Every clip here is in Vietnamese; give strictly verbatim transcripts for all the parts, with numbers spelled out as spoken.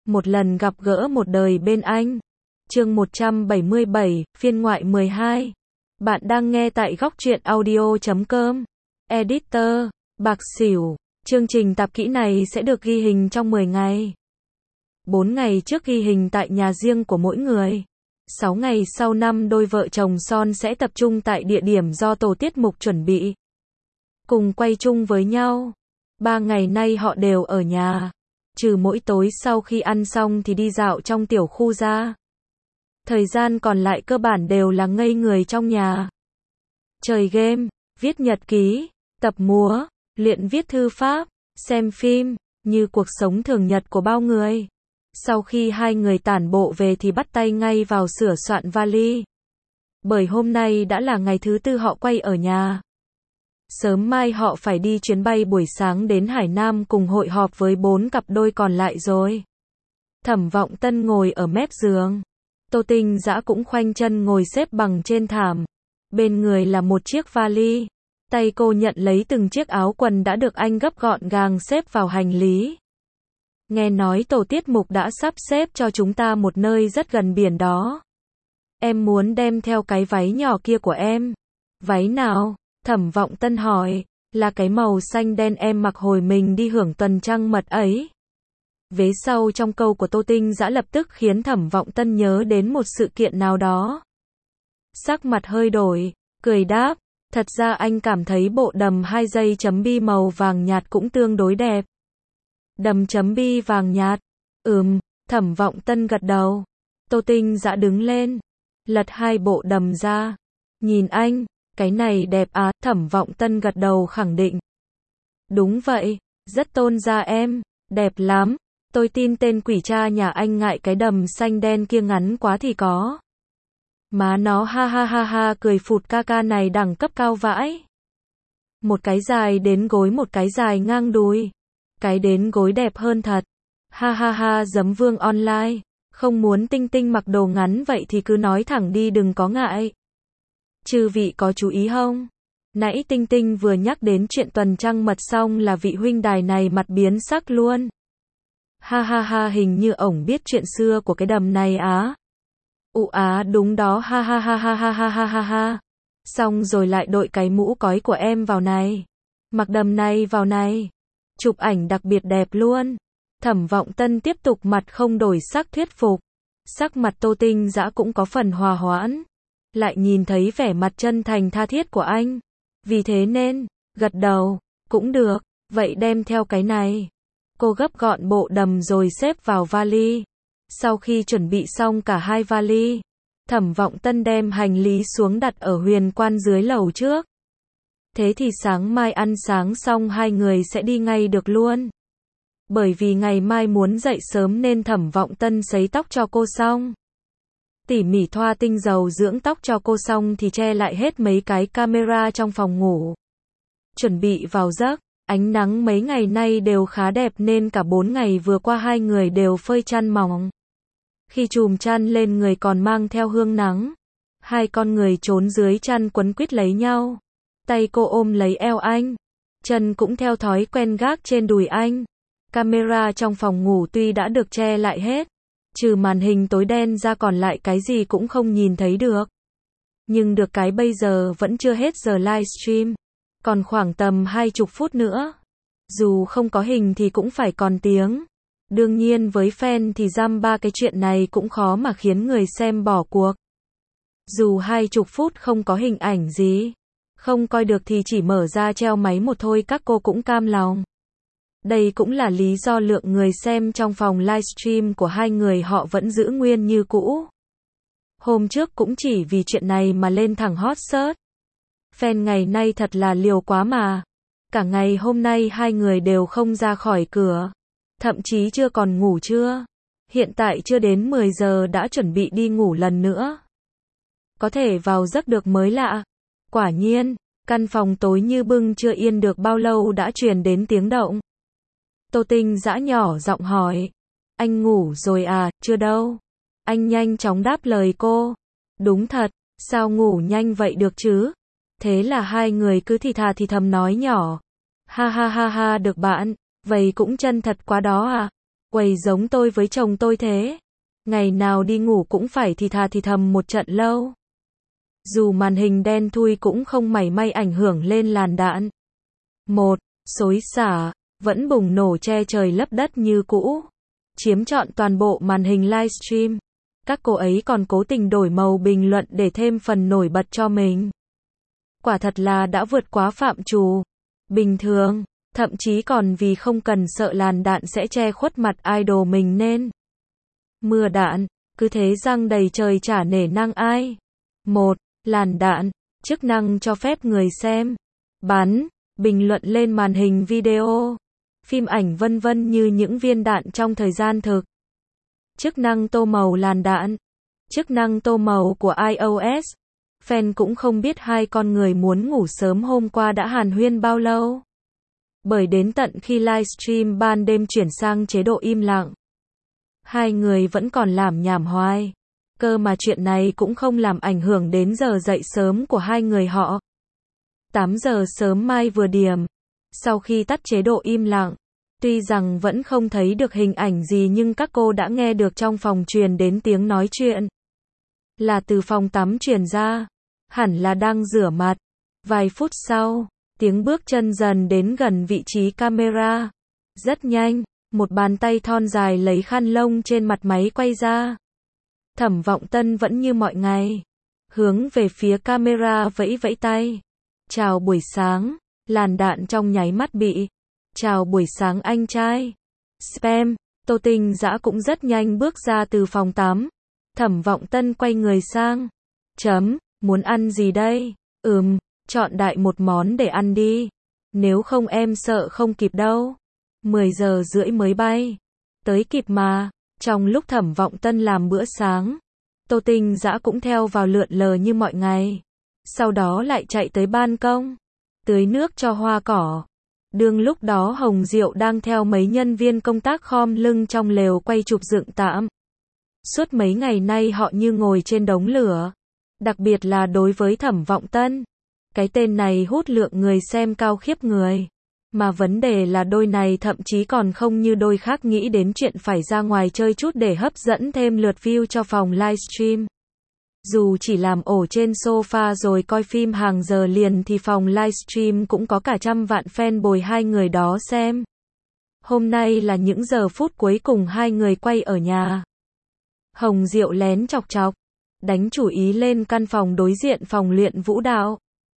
Một lần gặp gỡ một đời bên anh. Chương một trăm bảy mươi bảy, phiên ngoại mười hai. Bạn đang nghe tại góc truyện audio chấm com. Editor, Bạc Xỉu. Chương trình tạp kỹ này sẽ được ghi hình trong mười ngày. bốn ngày trước ghi hình tại nhà riêng của mỗi người. sáu ngày sau năm đôi vợ chồng son sẽ tập trung tại địa điểm do tổ tiết mục chuẩn bị. Cùng quay chung với nhau. ba ngày nay họ đều ở nhà. Trừ mỗi tối sau khi ăn xong thì đi dạo trong tiểu khu ra. Thời gian còn lại cơ bản đều là ngây người trong nhà. Chơi game, viết nhật ký, tập múa, luyện viết thư pháp, xem phim, như cuộc sống thường nhật của bao người. Sau khi hai người tản bộ về thì bắt tay ngay vào sửa soạn vali. Bởi hôm nay đã là ngày thứ tư họ quay ở nhà. Sớm mai họ phải đi chuyến bay buổi sáng đến Hải Nam cùng hội họp với bốn cặp đôi còn lại rồi. Thẩm Vọng Tân ngồi ở mép giường. Tô Tinh Dã cũng khoanh chân ngồi xếp bằng trên thảm. Bên người là một chiếc vali. Tay cô nhận lấy từng chiếc áo quần đã được anh gấp gọn gàng xếp vào hành lý. Nghe nói tổ tiết mục đã sắp xếp cho chúng ta một nơi rất gần biển đó. Em muốn đem theo cái váy nhỏ kia của em. Váy nào? Thẩm Vọng Tân hỏi. Là cái màu xanh đen em mặc hồi mình đi hưởng tuần trăng mật ấy. Vế sau trong câu của Tô Tinh Dã lập tức khiến Thẩm Vọng Tân nhớ đến một sự kiện nào đó. Sắc mặt hơi đổi, cười đáp, thật ra anh cảm thấy bộ đầm hai dây chấm bi màu vàng nhạt cũng tương đối đẹp. Đầm chấm bi vàng nhạt? Ừm, Thẩm Vọng Tân gật đầu. Tô Tinh Dã đứng lên, lật hai bộ đầm ra. Nhìn anh, cái này đẹp à? Thẩm Vọng Tân gật đầu khẳng định. Đúng vậy, rất tôn da em, đẹp lắm. Tôi tin tên quỷ cha nhà anh ngại cái đầm xanh đen kia ngắn quá thì có. Má nó ha ha ha ha cười phụt ca ca này đẳng cấp cao vãi. Một cái dài đến gối một cái dài ngang đùi. Cái đến gối đẹp hơn thật. Ha ha ha giấm vương online. Không muốn Tinh Tinh mặc đồ ngắn vậy thì cứ nói thẳng đi đừng có ngại. Chư vị có chú ý không? Nãy Tinh Tinh vừa nhắc đến chuyện tuần trăng mật xong là vị huynh đài này mặt biến sắc luôn. Ha ha ha hình như ổng biết chuyện xưa của cái đầm này á. Ụ á đúng đó ha ha ha ha ha ha ha ha ha. Xong rồi lại đội cái mũ cói của em vào này. Mặc đầm này vào này. Chụp ảnh đặc biệt đẹp luôn. Thẩm Vọng Tân tiếp tục mặt không đổi sắc thuyết phục. Sắc mặt Tô Tinh Dã cũng có phần hòa hoãn. Lại nhìn thấy vẻ mặt chân thành tha thiết của anh. Vì thế nên, gật đầu, cũng được, vậy đem theo cái này. Cô gấp gọn bộ đầm rồi xếp vào vali. Sau khi chuẩn bị xong cả hai vali, Thẩm Vọng Tân đem hành lý xuống đặt ở huyền quan dưới lầu trước. Thế thì sáng mai ăn sáng xong hai người sẽ đi ngay được luôn. Bởi vì ngày mai muốn dậy sớm nên Thẩm Vọng Tân sấy tóc cho cô xong. Tỉ mỉ thoa tinh dầu dưỡng tóc cho cô xong thì che lại hết mấy cái camera trong phòng ngủ. Chuẩn bị vào giấc. Ánh nắng mấy ngày nay đều khá đẹp nên cả bốn ngày vừa qua hai người đều phơi chăn mỏng. Khi chùm chăn lên người còn mang theo hương nắng. Hai con người trốn dưới chăn quấn quýt lấy nhau. Tay cô ôm lấy eo anh. Chân cũng theo thói quen gác trên đùi anh. Camera trong phòng ngủ tuy đã được che lại hết. Trừ màn hình tối đen ra còn lại cái gì cũng không nhìn thấy được. Nhưng được cái bây giờ vẫn chưa hết giờ livestream. Còn khoảng tầm hai chục phút nữa. Dù không có hình thì cũng phải còn tiếng. Đương nhiên với fan thì giam ba cái chuyện này cũng khó mà khiến người xem bỏ cuộc. Dù hai chục phút không có hình ảnh gì. Không coi được thì chỉ mở ra treo máy một thôi các cô cũng cam lòng. Đây cũng là lý do lượng người xem trong phòng livestream của hai người họ vẫn giữ nguyên như cũ. Hôm trước cũng chỉ vì chuyện này mà lên thẳng hot search. Fan ngày nay thật là liều quá mà. Cả ngày hôm nay hai người đều không ra khỏi cửa. Thậm chí chưa còn ngủ trưa. Hiện tại chưa đến mười giờ đã chuẩn bị đi ngủ lần nữa. Có thể vào giấc được mới lạ. Quả nhiên, căn phòng tối như bưng chưa yên được bao lâu đã truyền đến tiếng động. Tô Tinh Dã nhỏ giọng hỏi. Anh ngủ rồi à? Chưa đâu. Anh nhanh chóng đáp lời cô. Đúng thật, sao ngủ nhanh vậy được chứ? Thế là hai người cứ thì thà thì thầm nói nhỏ. Ha ha ha ha được bạn, vậy cũng chân thật quá đó à. Uầy giống tôi với chồng tôi thế. Ngày nào đi ngủ cũng phải thì thà thì thầm một trận lâu. Dù màn hình đen thui cũng không mảy may ảnh hưởng lên làn đạn. Một, xối xả, vẫn bùng nổ che trời lấp đất như cũ. Chiếm trọn toàn bộ màn hình livestream. Các cô ấy còn cố tình đổi màu bình luận để thêm phần nổi bật cho mình. Quả thật là đã vượt quá phạm trù bình thường, thậm chí còn vì không cần sợ làn đạn sẽ che khuất mặt idol mình nên mưa đạn, cứ thế giăng đầy trời chả nể nang ai. Một, làn đạn, chức năng cho phép người xem bắn, bình luận lên màn hình video, phim ảnh vân vân như những viên đạn trong thời gian thực. Chức năng tô màu làn đạn, chức năng tô màu của iOS. Fan cũng không biết hai con người muốn ngủ sớm hôm qua đã hàn huyên bao lâu. Bởi đến tận khi livestream ban đêm chuyển sang chế độ im lặng, hai người vẫn còn làm nhảm hoài. Cơ mà chuyện này cũng không làm ảnh hưởng đến giờ dậy sớm của hai người họ. tám giờ sớm mai vừa điểm. Sau khi tắt chế độ im lặng, tuy rằng vẫn không thấy được hình ảnh gì nhưng các cô đã nghe được trong phòng truyền đến tiếng nói chuyện. Là từ phòng tắm truyền ra. Hẳn là đang rửa mặt. Vài phút sau, tiếng bước chân dần đến gần vị trí camera. Rất nhanh, một bàn tay thon dài lấy khăn lông trên mặt máy quay ra. Thẩm Vọng Tân vẫn như mọi ngày, hướng về phía camera vẫy vẫy tay. Chào buổi sáng, làn đạn trong nháy mắt bị. Chào buổi sáng anh trai. Spam, Tô Tinh Dã cũng rất nhanh bước ra từ phòng tắm. Thẩm Vọng Tân quay người sang. Chấm, muốn ăn gì đây? Ừm, chọn đại một món để ăn đi. Nếu không em sợ không kịp đâu. mười giờ rưỡi mới bay. Tới kịp mà. Trong lúc Thẩm Vọng Tân làm bữa sáng, Tô Tinh Dã cũng theo vào lượn lờ như mọi ngày. Sau đó lại chạy tới ban công, tưới nước cho hoa cỏ. Đương lúc đó Hồng Diệu đang theo mấy nhân viên công tác khom lưng trong lều quay chụp dựng tạm. Suốt mấy ngày nay họ như ngồi trên đống lửa. Đặc biệt là đối với Thẩm Vọng Tân. Cái tên này hút lượng người xem cao khiếp người. Mà vấn đề là đôi này thậm chí còn không như đôi khác nghĩ đến chuyện phải ra ngoài chơi chút để hấp dẫn thêm lượt view cho phòng livestream. Dù chỉ làm ổ trên sofa rồi coi phim hàng giờ liền thì phòng livestream cũng có cả trăm vạn fan bồi hai người đó xem. Hôm nay là những giờ phút cuối cùng hai người quay ở nhà. Hồng Diệu lén chọc chọc, đánh chủ ý lên căn phòng đối diện phòng luyện vũ đạo.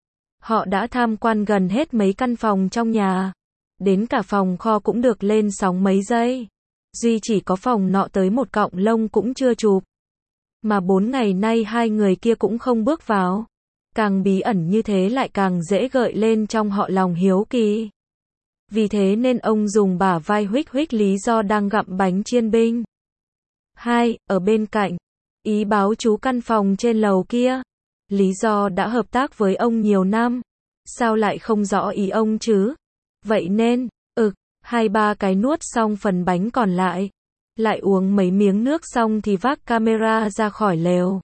Họ đã tham quan gần hết mấy căn phòng trong nhà. Đến cả phòng kho cũng được lên sóng mấy giây. Duy chỉ có phòng nọ tới một cọng lông cũng chưa chụp. Mà bốn ngày nay hai người kia cũng không bước vào. Càng bí ẩn như thế lại càng dễ gợi lên trong họ lòng hiếu kỳ. Vì thế nên ông dùng bả vai huých huých lý do đang gặm bánh chiên binh. Hai, ở bên cạnh. Ý báo chú căn phòng trên lầu kia. Lý do đã hợp tác với ông nhiều năm. Sao lại không rõ ý ông chứ? Vậy nên, ực, hai ba cái nuốt xong phần bánh còn lại. Lại uống mấy miếng nước xong thì vác camera ra khỏi lều.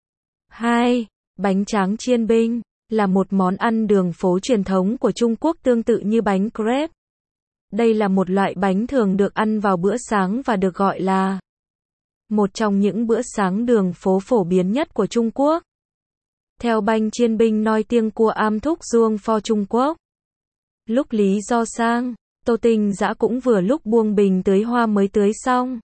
Hai, bánh tráng chiên binh là một món ăn đường phố truyền thống của Trung Quốc tương tự như bánh crepe. Đây là một loại bánh thường được ăn vào bữa sáng và được gọi là một trong những bữa sáng đường phố phổ biến nhất của Trung Quốc. Theo bánh chiên binh nói tiếng của am thúc duông pho Trung Quốc. Lúc Lý Do sang, Tô Tinh Dã cũng vừa lúc buông bình tưới hoa mới tưới xong.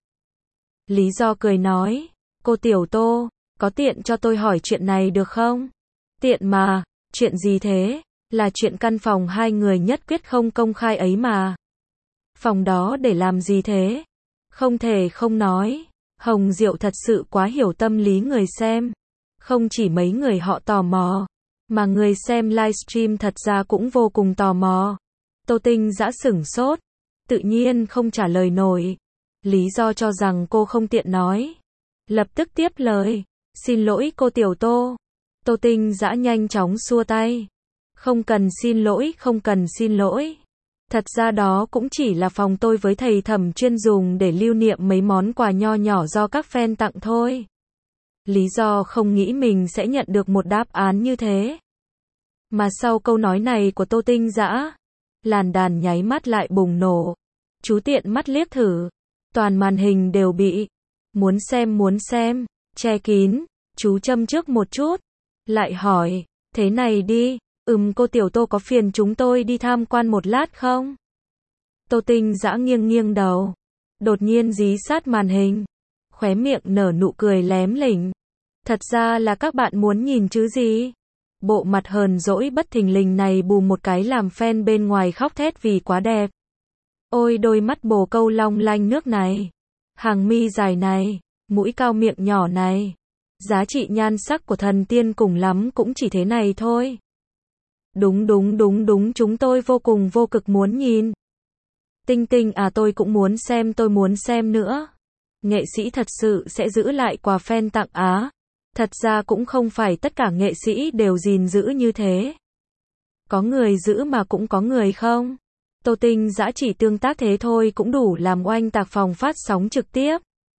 Lý Do cười nói, cô Tiểu Tô, có tiện cho tôi hỏi chuyện này được không? Tiện mà, chuyện gì thế? Là chuyện căn phòng hai người nhất quyết không công khai ấy mà. Phòng đó để làm gì thế? Không thể không nói, Hồng Diệu thật sự quá hiểu tâm lý người xem. Không chỉ mấy người họ tò mò, mà người xem livestream thật ra cũng vô cùng tò mò. Tô Tinh Dã sửng sốt, tự nhiên không trả lời nổi. Lý Do cho rằng cô không tiện nói. Lập tức tiếp lời, xin lỗi cô Tiểu Tô. Tô Tinh Dã nhanh chóng xua tay. Không cần xin lỗi, không cần xin lỗi. Thật ra đó cũng chỉ là phòng tôi với thầy Thẩm chuyên dùng để lưu niệm mấy món quà nho nhỏ do các fan tặng thôi. Lý Do không nghĩ mình sẽ nhận được một đáp án như thế. Mà sau câu nói này của Tô Tinh Dã, làn đàn nháy mắt lại bùng nổ. Chú tiện mắt liếc thử. Toàn màn hình đều bị muốn xem muốn xem, che kín. Chú châm trước một chút, lại hỏi, thế này đi, ừm cô Tiểu Tô có phiền chúng tôi đi tham quan một lát không? Tô Tinh Dã nghiêng nghiêng đầu, đột nhiên dí sát màn hình, khóe miệng nở nụ cười lém lỉnh. Thật ra là các bạn muốn nhìn chứ gì? Bộ mặt hờn dỗi bất thình lình này bù một cái làm fan bên ngoài khóc thét vì quá đẹp. Ôi đôi mắt bồ câu long lanh nước này, hàng mi dài này, mũi cao miệng nhỏ này. Giá trị nhan sắc của thần tiên cùng lắm cũng chỉ thế này thôi. Đúng đúng đúng đúng chúng tôi vô cùng vô cực muốn nhìn. Tinh Tinh à tôi cũng muốn xem tôi muốn xem nữa. Nghệ sĩ thật sự sẽ giữ lại quà fan tặng á. Thật ra cũng không phải tất cả nghệ sĩ đều gìn giữ như thế. Có người giữ mà cũng có người không. Tô Tinh Dã chỉ tương tác thế thôi cũng đủ làm oanh tạc phòng phát sóng trực tiếp.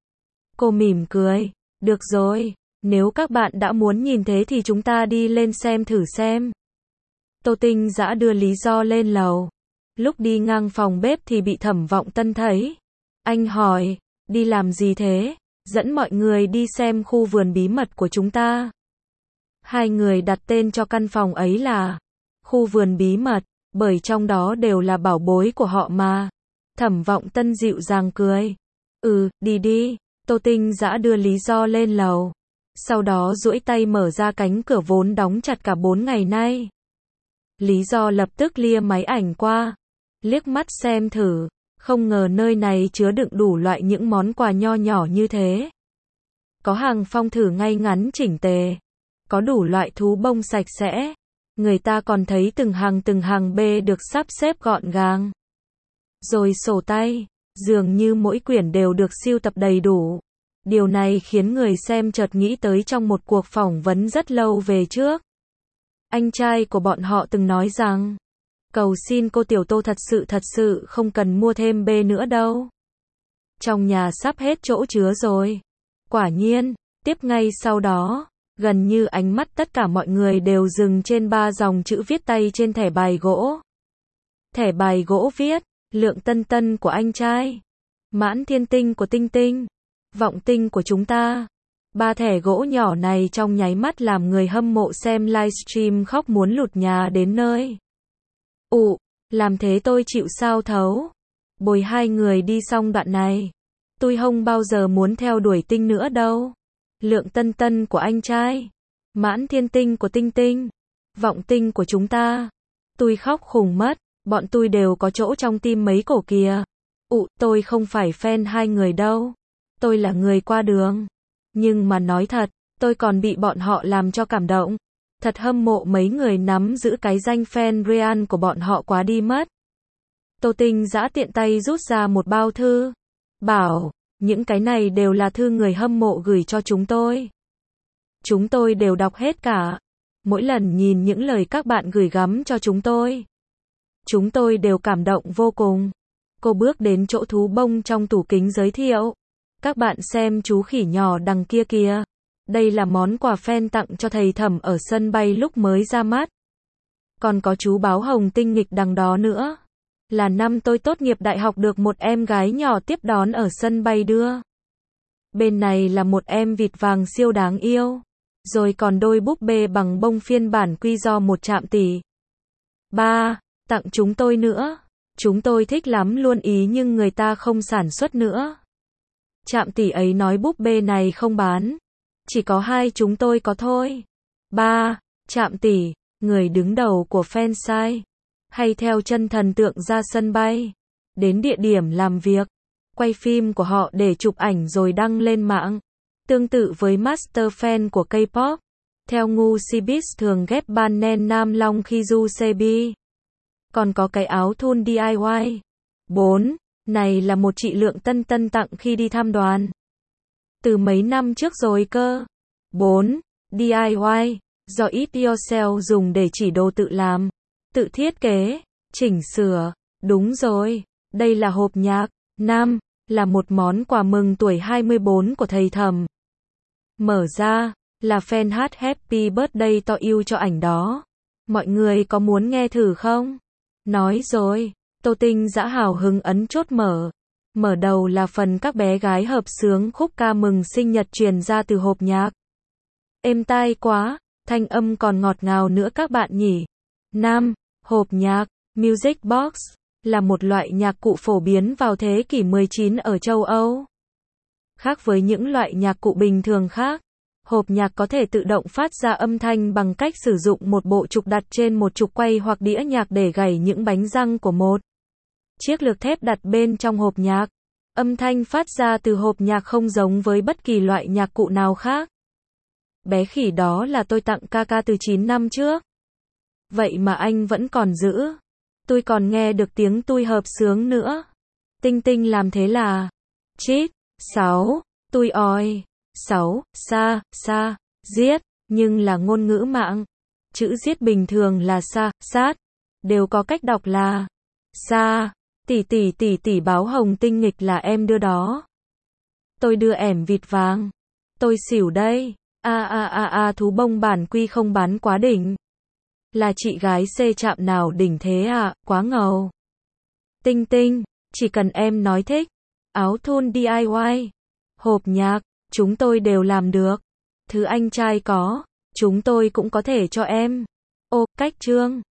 Cô mỉm cười. Được rồi, nếu các bạn đã muốn nhìn thế thì chúng ta đi lên xem thử xem. Tô Tinh Dã đưa lý do lên lầu. Lúc đi ngang phòng bếp thì bị Thẩm Vọng Tân thấy. Anh hỏi, đi làm gì thế? Dẫn mọi người đi xem khu vườn bí mật của chúng ta. Hai người đặt tên cho căn phòng ấy là khu vườn bí mật, bởi trong đó đều là bảo bối của họ mà. Thẩm Vọng Tân dịu dàng cười. Ừ, đi đi. Tô Tinh Dã đưa lý do lên lầu. Sau đó duỗi tay mở ra cánh cửa vốn đóng chặt cả bốn ngày nay. Lý do lập tức lia máy ảnh qua. Liếc mắt xem thử. Không ngờ nơi này chứa đựng đủ loại những món quà nho nhỏ như thế. Có hàng phong thử ngay ngắn chỉnh tề. Có đủ loại thú bông sạch sẽ. Người ta còn thấy từng hàng từng hàng bê được sắp xếp gọn gàng. Rồi sổ tay. Dường như mỗi quyển đều được sưu tập đầy đủ. Điều này khiến người xem chợt nghĩ tới trong một cuộc phỏng vấn rất lâu về trước. Anh trai của bọn họ từng nói rằng, cầu xin cô Tiểu Tô thật sự thật sự không cần mua thêm bê nữa đâu. Trong nhà sắp hết chỗ chứa rồi. Quả nhiên, tiếp ngay sau đó, gần như ánh mắt tất cả mọi người đều dừng trên ba dòng chữ viết tay trên thẻ bài gỗ. Thẻ bài gỗ viết, Lượng Tân Tân của anh trai, Mãn Thiên Tinh của Tinh Tinh, Vọng Tinh của chúng ta. Ba thẻ gỗ nhỏ này trong nháy mắt làm người hâm mộ xem livestream khóc muốn lụt nhà đến nơi. Ụ, làm thế tôi chịu sao thấu. Bồi hai người đi xong đoạn này. Tôi không bao giờ muốn theo đuổi Tinh nữa đâu. Lượng Tân Tân của anh trai, Mãn Thiên Tinh của Tinh Tinh, Vọng Tinh của chúng ta. Tôi khóc khủng mất, bọn tôi đều có chỗ trong tim mấy cổ kìa. Ụ, tôi không phải fan hai người đâu. Tôi là người qua đường. Nhưng mà nói thật, tôi còn bị bọn họ làm cho cảm động. Thật hâm mộ mấy người nắm giữ cái danh fan Real của bọn họ quá đi mất. Tô Tinh Dã tiện tay rút ra một bao thư. Bảo, những cái này đều là thư người hâm mộ gửi cho chúng tôi. Chúng tôi đều đọc hết cả. Mỗi lần nhìn những lời các bạn gửi gắm cho chúng tôi, chúng tôi đều cảm động vô cùng. Cô bước đến chỗ thú bông trong tủ kính giới thiệu. Các bạn xem chú khỉ nhỏ đằng kia kìa. Đây là món quà fan tặng cho thầy Thẩm ở sân bay lúc mới ra mắt. Còn có chú báo hồng tinh nghịch đằng đó nữa. Là năm tôi tốt nghiệp đại học được một em gái nhỏ tiếp đón ở sân bay đưa. Bên này là một em vịt vàng siêu đáng yêu. Rồi còn đôi búp bê bằng bông phiên bản quy do một trạm tỷ. Ba, tặng chúng tôi nữa. Chúng tôi thích lắm luôn ý nhưng người ta không sản xuất nữa. Trạm tỷ ấy nói búp bê này không bán. Chỉ có hai chúng tôi có thôi. Ba, Trạm tỷ, người đứng đầu của fansite. Hay theo chân thần tượng ra sân bay. Đến địa điểm làm việc. Quay phim của họ để chụp ảnh rồi đăng lên mạng. Tương tự với master fan của K-pop. Theo ngu Cbiz thường ghép ban nen Nam Long khi du Sebi. Còn có cái áo thun đê i y. bốn. Này là một chị Lượng Tân Tân tặng khi đi tham đoàn. Từ mấy năm trước rồi cơ. bốn. đê i y. Do It Yourself dùng để chỉ đồ tự làm. Tự thiết kế. Chỉnh sửa. Đúng rồi. Đây là hộp nhạc. năm. Là một món quà mừng tuổi hai mươi bốn của thầy Thẩm. Mở ra. Là fan hát Happy Birthday to you cho ảnh đó. Mọi người có muốn nghe thử không? Nói rồi. Tô Tinh Dã hào hứng ấn chốt mở. Mở đầu là phần các bé gái hợp xướng khúc ca mừng sinh nhật truyền ra từ hộp nhạc. Êm tai quá, thanh âm còn ngọt ngào nữa các bạn nhỉ. Nam, hộp nhạc, music box, là một loại nhạc cụ phổ biến vào thế kỷ mười chín ở châu Âu. Khác với những loại nhạc cụ bình thường khác, hộp nhạc có thể tự động phát ra âm thanh bằng cách sử dụng một bộ trục đặt trên một trục quay hoặc đĩa nhạc để gảy những bánh răng của một chiếc lược thép đặt bên trong hộp nhạc. Âm thanh phát ra từ hộp nhạc không giống với bất kỳ loại nhạc cụ nào khác. Bé khỉ đó là tôi tặng ca ca từ chín năm trước. Vậy mà anh vẫn còn giữ. Tôi còn nghe được tiếng tui hợp xướng nữa. Tinh Tinh làm thế là chít, sáu, tui oi, sáu, sa, sa, giết, nhưng là ngôn ngữ mạng. Chữ giết bình thường là sa, sát, đều có cách đọc là sa. Tỷ tỷ tỷ tỷ báo hồng tinh nghịch là em đưa đó. Tôi đưa ẻm vịt vàng. Tôi xỉu đây. A a a a thú bông bản quy không bán quá đỉnh. Là chị gái xê chạm nào đỉnh thế à, quá ngầu. Tinh Tinh, chỉ cần em nói thích. Áo thun đê i i, hộp nhạc, chúng tôi đều làm được. Thứ anh trai có, chúng tôi cũng có thể cho em. Ô, cách trương.